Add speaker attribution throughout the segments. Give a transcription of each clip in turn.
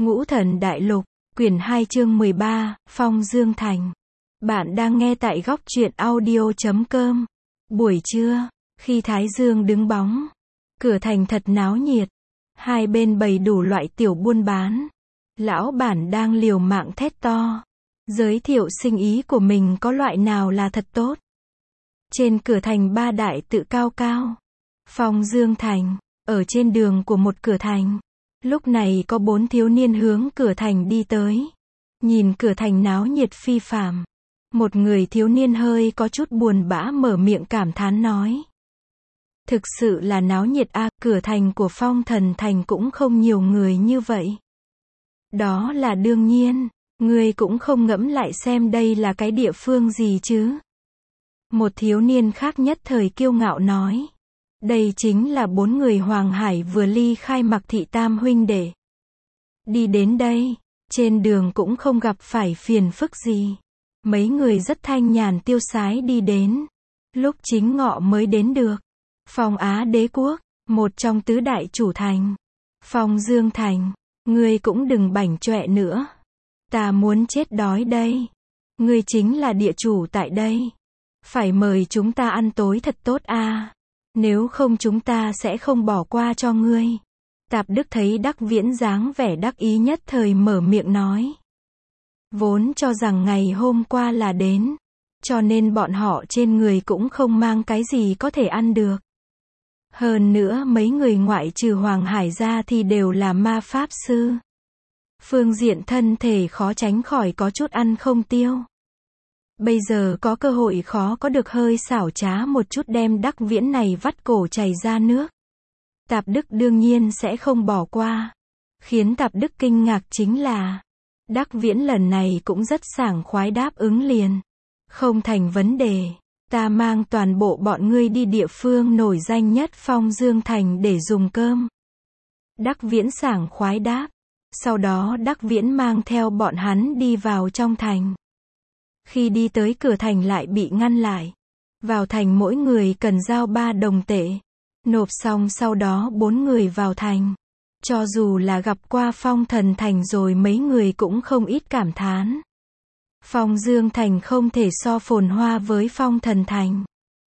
Speaker 1: Ngũ Thần Đại Lục, quyển 2 chương 13, Phong Dương Thành. Bạn đang nghe tại góc truyện audio.com. Buổi trưa, khi Thái Dương đứng bóng, cửa thành thật náo nhiệt. Hai bên bày đủ loại tiểu buôn bán. Lão bản đang liều mạng thét to, giới thiệu sinh ý của mình có loại nào là thật tốt. Trên cửa thành ba đại tự cao cao. Phong Dương Thành, ở trên đường của một cửa thành. Lúc này có 4 thiếu niên hướng cửa thành đi tới. Nhìn cửa thành náo nhiệt phi phàm. Một người thiếu niên hơi có chút buồn bã mở miệng cảm thán nói. Thực sự là náo nhiệt a, cửa thành của Phong Thần Thành cũng không nhiều người như vậy. Đó là đương nhiên, ngươi cũng không ngẫm lại xem đây là cái địa phương gì chứ. Một thiếu niên khác nhất thời kiêu ngạo nói. Đây chính là 4 người Hoàng Hải vừa ly khai Mặc Thị Tam huynh đệ. Đi đến đây, trên đường cũng không gặp phải phiền phức gì. Mấy người rất thanh nhàn tiêu sái đi đến. Lúc chính ngọ mới đến được. Phong Á Đế Quốc, một trong tứ đại chủ thành. Phong Dương Thành, ngươi cũng đừng bảnh chọe nữa. Ta muốn chết đói đây. Ngươi chính là địa chủ tại đây. Phải mời chúng ta ăn tối thật tốt a. Nếu không chúng ta sẽ không bỏ qua cho ngươi. Tạp Đức thấy Đắc Viễn dáng vẻ đắc ý nhất thời mở miệng nói. Vốn cho rằng ngày hôm qua là đến. Cho nên bọn họ trên người cũng không mang cái gì có thể ăn được. Hơn nữa mấy người ngoại trừ Hoàng Hải ra thì đều là ma pháp sư. Phương diện thân thể khó tránh khỏi có chút ăn không tiêu. Bây giờ có cơ hội khó có được hơi xảo trá một chút đem Đắc Viễn này vắt cổ chảy ra nước. Tạp Đức đương nhiên sẽ không bỏ qua. Khiến Tạp Đức kinh ngạc chính là Đắc Viễn lần này cũng rất sảng khoái đáp ứng liền. Không thành vấn đề. Ta mang toàn bộ bọn ngươi đi địa phương nổi danh nhất Phong Dương Thành để dùng cơm. Đắc Viễn sảng khoái đáp. Sau đó Đắc Viễn mang theo bọn hắn đi vào trong thành. Khi đi tới cửa thành lại bị ngăn lại. Vào thành mỗi người cần giao 3 đồng tệ. Nộp xong sau đó 4 người vào thành. Cho dù là gặp qua Phong Thần Thành rồi mấy người cũng không ít cảm thán. Phong Dương Thành không thể so phồn hoa với Phong Thần Thành.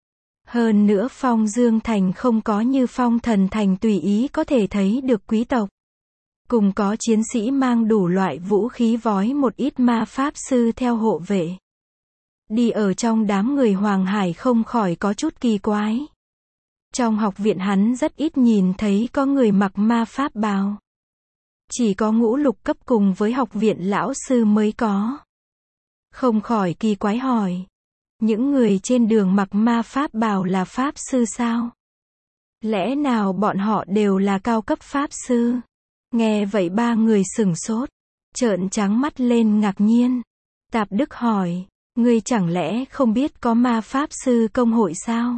Speaker 1: Hơn nữa Phong Dương Thành không có như Phong Thần Thành tùy ý có thể thấy được quý tộc. Cùng có chiến sĩ mang đủ loại vũ khí vói một ít ma pháp sư theo hộ vệ. Đi ở trong đám người Hoàng Hải không khỏi có chút kỳ quái. Trong học viện hắn rất ít nhìn thấy có người mặc ma pháp bào. Chỉ có ngũ lục cấp cùng với học viện lão sư mới có. Không khỏi kỳ quái hỏi. Những người trên đường mặc ma pháp bào là pháp sư sao? Lẽ nào bọn họ đều là cao cấp pháp sư? Nghe vậy 3 người sửng sốt. Trợn trắng mắt lên ngạc nhiên. Tạp Đức hỏi. Ngươi chẳng lẽ không biết có ma pháp sư công hội sao?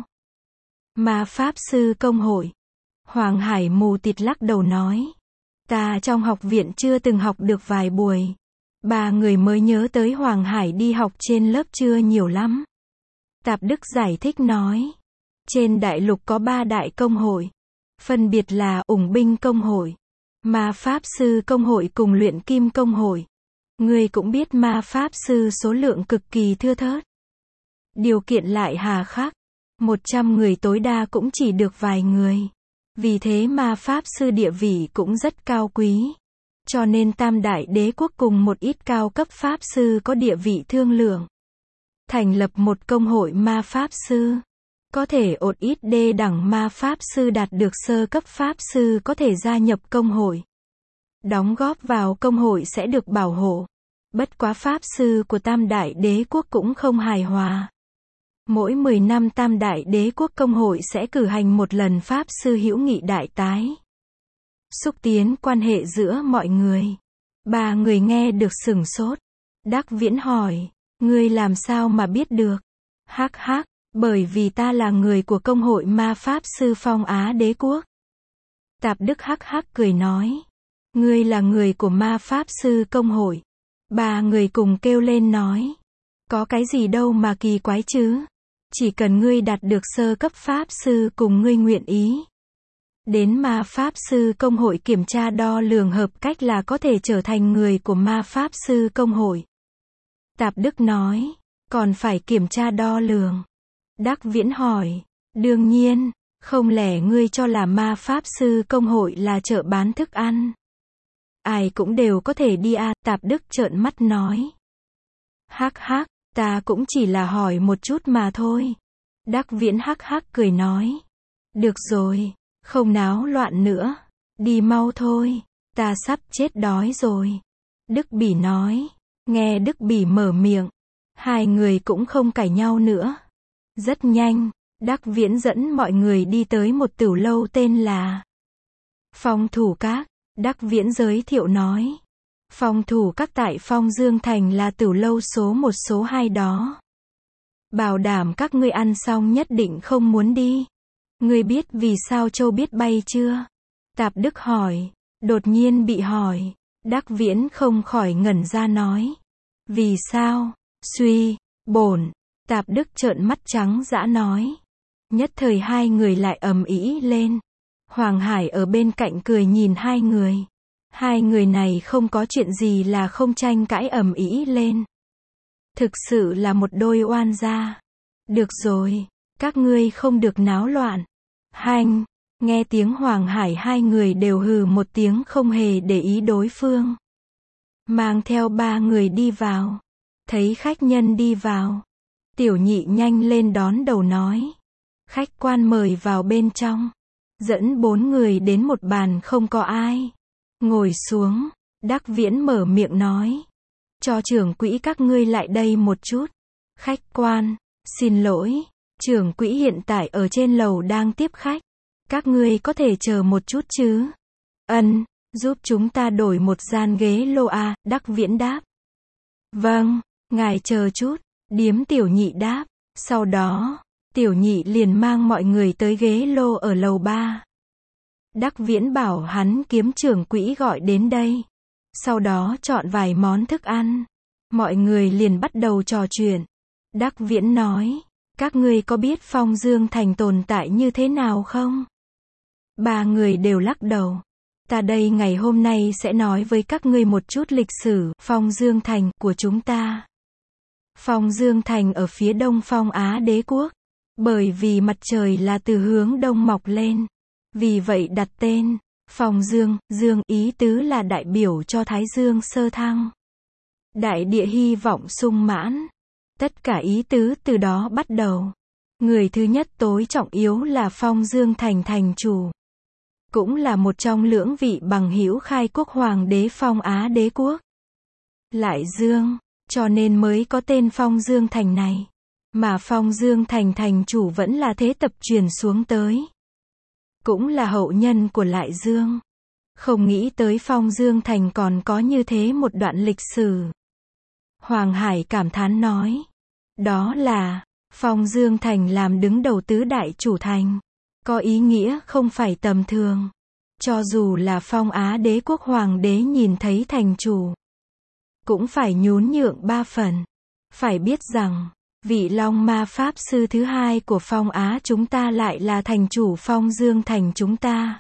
Speaker 1: Ma pháp sư công hội. Hoàng Hải mù tịt lắc đầu nói. Ta trong học viện chưa từng học được vài buổi. 3 người mới nhớ tới Hoàng Hải đi học trên lớp chưa nhiều lắm. Tạp Đức giải thích nói. Trên đại lục có 3 đại công hội. Phân biệt là ủng binh công hội, ma pháp sư công hội cùng luyện kim công hội. Ngươi cũng biết ma pháp sư số lượng cực kỳ thưa thớt. Điều kiện lại hà khắc. 100 người tối đa cũng chỉ được vài người. Vì thế ma pháp sư địa vị cũng rất cao quý. Cho nên Tam Đại Đế Quốc cùng một ít cao cấp pháp sư có địa vị thương lượng. Thành lập một công hội ma pháp sư. Có thể một ít đê đẳng ma pháp sư đạt được sơ cấp pháp sư có thể gia nhập công hội. Đóng góp vào công hội sẽ được bảo hộ. Bất quá pháp sư của Tam Đại Đế Quốc cũng không hài hòa. Mỗi 10 năm Tam Đại Đế Quốc công hội sẽ cử hành một lần pháp sư hữu nghị đại tái. Xúc tiến quan hệ giữa mọi người. 3 người nghe được sửng sốt. Đắc Viễn hỏi. Ngươi làm sao mà biết được? Hắc hắc, bởi vì ta là người của công hội ma pháp sư Phong Á Đế Quốc. Tạp Đức hắc hắc cười nói. Ngươi là người của ma pháp sư công hội. 3 người cùng kêu lên nói. Có cái gì đâu mà kỳ quái chứ? Chỉ cần ngươi đạt được sơ cấp pháp sư cùng ngươi nguyện ý. Đến ma pháp sư công hội kiểm tra đo lường hợp cách là có thể trở thành người của ma pháp sư công hội. Tạp Đức nói, còn phải kiểm tra đo lường. Đắc Viễn hỏi, đương nhiên, không lẽ ngươi cho là ma pháp sư công hội là chợ bán thức ăn? Ai cũng đều có thể đi à, Tạp Đức trợn mắt nói. Hắc hắc, ta cũng chỉ là hỏi một chút mà thôi. Đắc Viễn hắc hắc cười nói. Được rồi, không náo loạn nữa. Đi mau thôi, ta sắp chết đói rồi. Đức Bỉ nói. Nghe Đức Bỉ mở miệng, hai người cũng không cãi nhau nữa. Rất nhanh, Đắc Viễn dẫn mọi người đi tới một tửu lâu tên là Phong Thủ Các. Đắc Viễn giới thiệu nói. Phong Thủ Các tại Phong Dương Thành là tửu lâu số 1 số 2 đó. Bảo đảm các ngươi ăn xong nhất định không muốn đi. Ngươi biết vì sao trâu biết bay chưa? Tạp Đức hỏi. Đột nhiên bị hỏi. Đắc Viễn không khỏi ngẩn ra nói. Vì sao? Suy, bổn. Tạp Đức trợn mắt trắng dã nói. Nhất thời hai người lại ầm ĩ lên. Hoàng Hải ở bên cạnh cười nhìn hai người. Hai người này không có chuyện gì là không tranh cãi ầm ĩ lên. Thực sự là một đôi oan gia. Được rồi, các ngươi không được náo loạn. Hanh, nghe tiếng Hoàng Hải hai người đều hừ một tiếng không hề để ý đối phương. Mang theo ba người đi vào. Thấy khách nhân đi vào. Tiểu Nhị nhanh lên đón đầu nói. Khách quan mời vào bên trong. Dẫn 4 người đến một bàn không có ai. Ngồi xuống, Đắc Viễn mở miệng nói. Cho trưởng quỹ các ngươi lại đây một chút. Khách quan, xin lỗi, trưởng quỹ hiện tại ở trên lầu đang tiếp khách. Các ngươi có thể chờ một chút chứ? Ân, giúp chúng ta đổi một gian ghế lô à, Đắc Viễn đáp. Vâng, ngài chờ chút, Điếm Tiểu Nhị đáp. Sau đó, Tiểu Nhị liền mang mọi người tới ghế lô ở lầu 3. Đắc Viễn bảo hắn kiếm trưởng quỹ gọi đến đây. Sau đó chọn vài món thức ăn. Mọi người liền bắt đầu trò chuyện. Đắc Viễn nói, các ngươi có biết Phong Dương Thành tồn tại như thế nào không? Ba người đều lắc đầu. Ta đây ngày hôm nay sẽ nói với các ngươi một chút lịch sử Phong Dương Thành của chúng ta. Phong Dương Thành ở phía đông Phong Á Đế quốc. Bởi vì mặt trời là từ hướng đông mọc lên. Vì vậy đặt tên Phong Dương, Dương ý tứ là đại biểu cho Thái Dương sơ thăng. Đại địa hy vọng sung mãn. Tất cả ý tứ từ đó bắt đầu. Người thứ nhất tối trọng yếu là Phong Dương Thành thành chủ. Cũng là một trong lưỡng vị bằng hữu khai quốc hoàng đế Phong Á Đế quốc. Lại Dương, cho nên mới có tên Phong Dương Thành này. Mà Phong Dương Thành thành chủ vẫn là thế tập truyền xuống tới. Cũng là hậu nhân của Lại Dương. Không nghĩ tới Phong Dương Thành còn có như thế một đoạn lịch sử. Hoàng Hải cảm thán nói. Đó là, Phong Dương Thành làm đứng đầu tứ đại chủ thành. Có ý nghĩa không phải tầm thường. Cho dù là Phong Á Đế quốc hoàng đế nhìn thấy thành chủ. Cũng phải nhún nhượng 3 phần. Phải biết rằng, vị Long Ma Pháp Sư thứ hai của Phong Á chúng ta lại là thành chủ Phong Dương Thành chúng ta.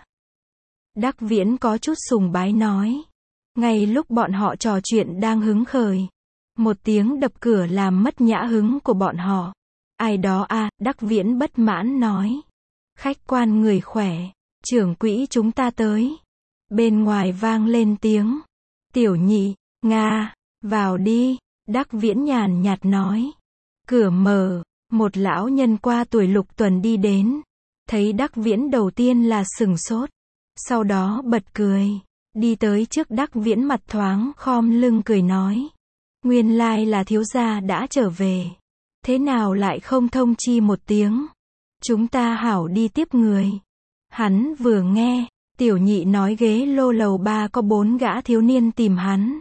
Speaker 1: Đắc Viễn có chút sùng bái nói. Ngay lúc bọn họ trò chuyện đang hứng khởi. Một tiếng đập cửa làm mất nhã hứng của bọn họ. Ai đó à, Đắc Viễn bất mãn nói. Khách quan người khỏe, trưởng quỹ chúng ta tới. Bên ngoài vang lên tiếng. Tiểu Nhị, Nga, vào đi, Đắc Viễn nhàn nhạt nói. Cửa mở, một lão nhân qua tuổi lục tuần đi đến. Thấy Đắc Viễn đầu tiên là sửng sốt. Sau đó bật cười. Đi tới trước Đắc Viễn mặt thoáng khom lưng cười nói. Nguyên lai là thiếu gia đã trở về. Thế nào lại không thông chi một tiếng? Chúng ta hảo đi tiếp người. Hắn vừa nghe, Tiểu Nhị nói ghế lô lầu 3 có 4 gã thiếu niên tìm hắn.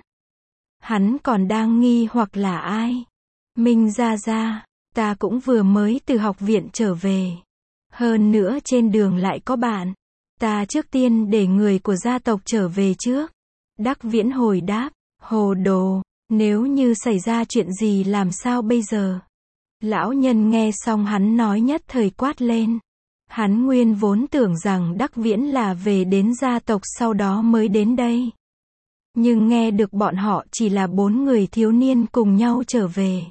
Speaker 1: Hắn còn đang nghi hoặc là ai? Minh gia gia, ta cũng vừa mới từ học viện trở về. Hơn nữa trên đường lại có bạn. Ta trước tiên để người của gia tộc trở về trước. Đắc Viễn hồi đáp, hồ đồ, nếu như xảy ra chuyện gì làm sao bây giờ? Lão nhân nghe xong hắn nói nhất thời quát lên. Hắn nguyên vốn tưởng rằng Đắc Viễn là về đến gia tộc sau đó mới đến đây. Nhưng nghe được bọn họ chỉ là 4 người thiếu niên cùng nhau trở về.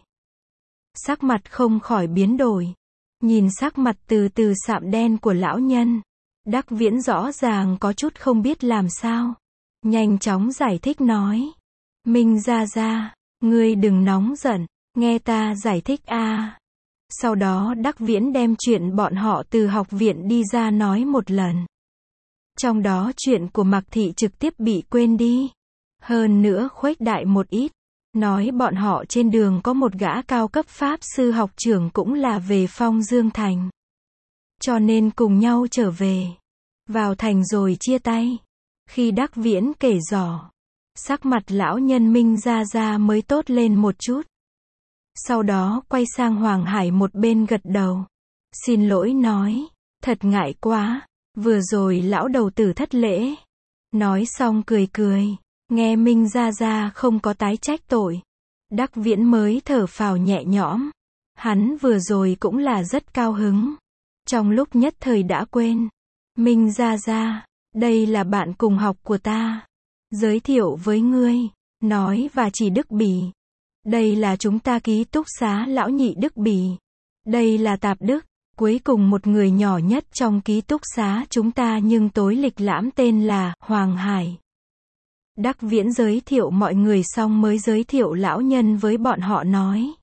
Speaker 1: Sắc mặt không khỏi biến đổi. Nhìn sắc mặt từ từ sạm đen của lão nhân. Đắc Viễn rõ ràng có chút không biết làm sao. Nhanh chóng giải thích nói. Minh gia gia, ngươi đừng nóng giận, nghe ta giải thích a. Sau đó Đắc Viễn đem chuyện bọn họ từ học viện đi ra nói một lần. Trong đó chuyện của Mạc Thị trực tiếp bị quên đi. Hơn nữa khuếch đại một ít. Nói bọn họ trên đường có một gã cao cấp pháp sư học trưởng cũng là về Phong Dương Thành. Cho nên cùng nhau trở về. Vào thành rồi chia tay. Khi Đắc Viễn kể rõ, sắc mặt lão nhân Minh gia gia mới tốt lên một chút. Sau đó quay sang Hoàng Hải một bên gật đầu. Xin lỗi nói, thật ngại quá, vừa rồi lão đầu tử thất lễ. Nói xong cười cười, nghe Minh gia gia không có tái trách tội. Đắc Viễn mới thở phào nhẹ nhõm. Hắn vừa rồi cũng là rất cao hứng. Trong lúc nhất thời đã quên. Minh gia gia, đây là bạn cùng học của ta. Giới thiệu với ngươi, nói và chỉ Đức Bỉ. Đây là chúng ta ký túc xá lão nhị Đức Bỉ. Đây là Tạp Đức, cuối cùng một người nhỏ nhất trong ký túc xá chúng ta nhưng tối lịch lãm tên là Hoàng Hải. Đắc Viễn giới thiệu mọi người xong mới giới thiệu lão nhân với bọn họ nói.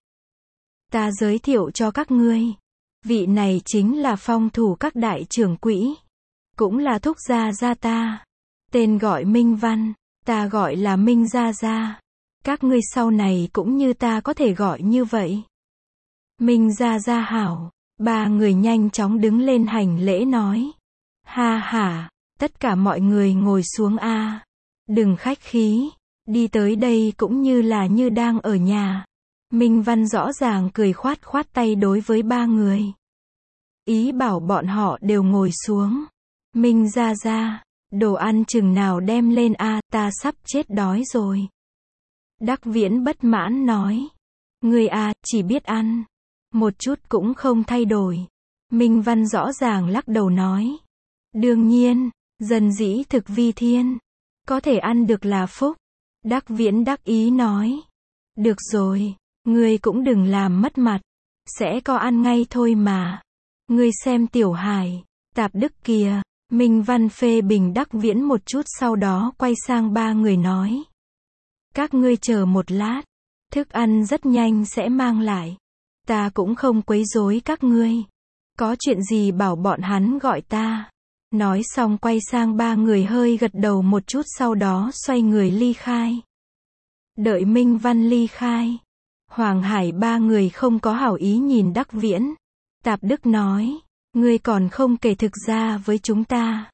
Speaker 1: Ta giới thiệu cho các ngươi. Vị này chính là phong thủ các đại trưởng quỹ. Cũng là thúc gia gia ta. Tên gọi Minh Văn, ta gọi là Minh gia gia. Các ngươi sau này cũng như ta có thể gọi như vậy. Minh gia gia hảo. 3 người nhanh chóng đứng lên hành lễ nói. Ha ha, tất cả mọi người ngồi xuống a. Đừng khách khí. Đi tới đây cũng như là như đang ở nhà. Minh Văn rõ ràng cười khoát khoát tay đối với 3 người. Ý bảo bọn họ đều ngồi xuống. Minh gia gia, đồ ăn chừng nào đem lên a, ta sắp chết đói rồi. Đắc Viễn bất mãn nói. Ngươi a, chỉ biết ăn. Một chút cũng không thay đổi. Minh Văn rõ ràng lắc đầu nói. Đương nhiên, dân dĩ thực vi thiên. Có thể ăn được là phúc. Đắc Viễn đắc ý nói. Được rồi, ngươi cũng đừng làm mất mặt. Sẽ có ăn ngay thôi mà. Ngươi xem Tiểu Hải, Tạp Đức kìa. Minh Văn phê bình Đắc Viễn một chút sau đó quay sang 3 người nói. Các ngươi chờ một lát. Thức ăn rất nhanh sẽ mang lại. Ta cũng không quấy rối các ngươi. Có chuyện gì bảo bọn hắn gọi ta. Nói xong quay sang 3 người hơi gật đầu một chút sau đó xoay người ly khai. Đợi Minh Văn ly khai. Hoàng Hải 3 người không có hảo ý nhìn Đắc Viễn. Tạp Đức nói. Ngươi còn không kể thực ra với chúng ta.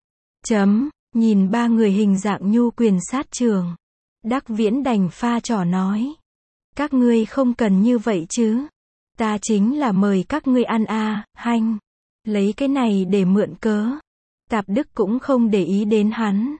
Speaker 1: Nhìn 3 người hình dạng nhu quyền sát trường. Đắc Viễn đành pha trò nói. Các ngươi không cần như vậy chứ. Ta chính là mời các ngươi ăn hanh. Lấy cái này để mượn cớ. Tạp Đức cũng không để ý đến hắn.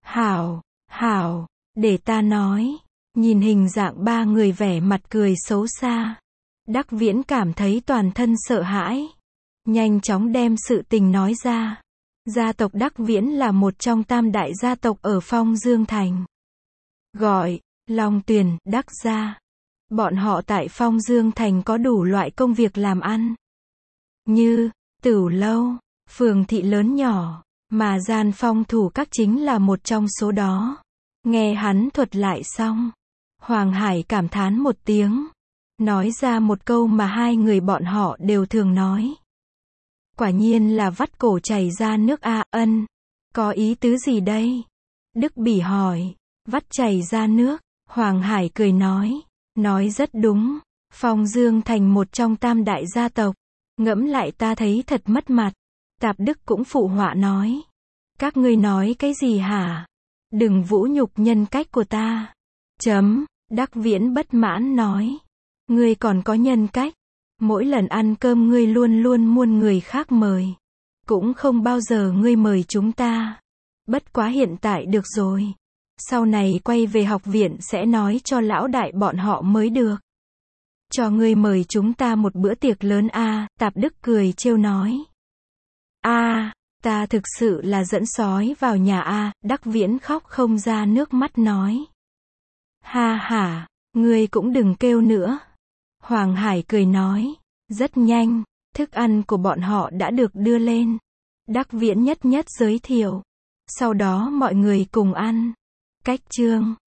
Speaker 1: Hảo, để ta nói. Nhìn hình dạng 3 người vẻ mặt cười xấu xa. Đắc Viễn cảm thấy toàn thân sợ hãi. Nhanh chóng đem sự tình nói ra. Gia tộc Đắc Viễn là một trong 3 đại gia tộc ở Phong Dương Thành. Gọi, Long Tuyền, Đắc gia. Bọn họ tại Phong Dương Thành có đủ loại công việc làm ăn. Như, tửu lâu, phường thị lớn nhỏ, mà gian phong thủ các chính là một trong số đó. Nghe hắn thuật lại xong. Hoàng Hải cảm thán một tiếng. Nói ra một câu mà 2 người bọn họ đều thường nói. Quả nhiên là vắt cổ chảy ra nước ân. Có ý tứ gì đây? Đức Bỉ hỏi. Vắt chảy ra nước. Hoàng Hải cười nói. Nói rất đúng. Phong Dương Thành một trong 3 đại gia tộc. Ngẫm lại ta thấy thật mất mặt. Tạp Đức cũng phụ họa nói. Các ngươi nói cái gì hả? Đừng vũ nhục nhân cách của ta. Đắc Viễn bất mãn nói. Ngươi còn có nhân cách. Mỗi lần ăn cơm ngươi luôn luôn muôn người khác mời. Cũng không bao giờ ngươi mời chúng ta. Bất quá hiện tại được rồi. Sau này quay về học viện sẽ nói cho lão đại bọn họ mới được. Cho ngươi mời chúng ta một bữa tiệc lớn Tạp Đức cười trêu nói. Ta thực sự là dẫn sói vào nhà a, Đắc Viễn khóc không ra nước mắt nói. Ha ha, ngươi cũng đừng kêu nữa. Hoàng Hải cười nói. Rất nhanh, thức ăn của bọn họ đã được đưa lên. Đắc Viễn nhất nhất giới thiệu. Sau đó mọi người cùng ăn. Cách chương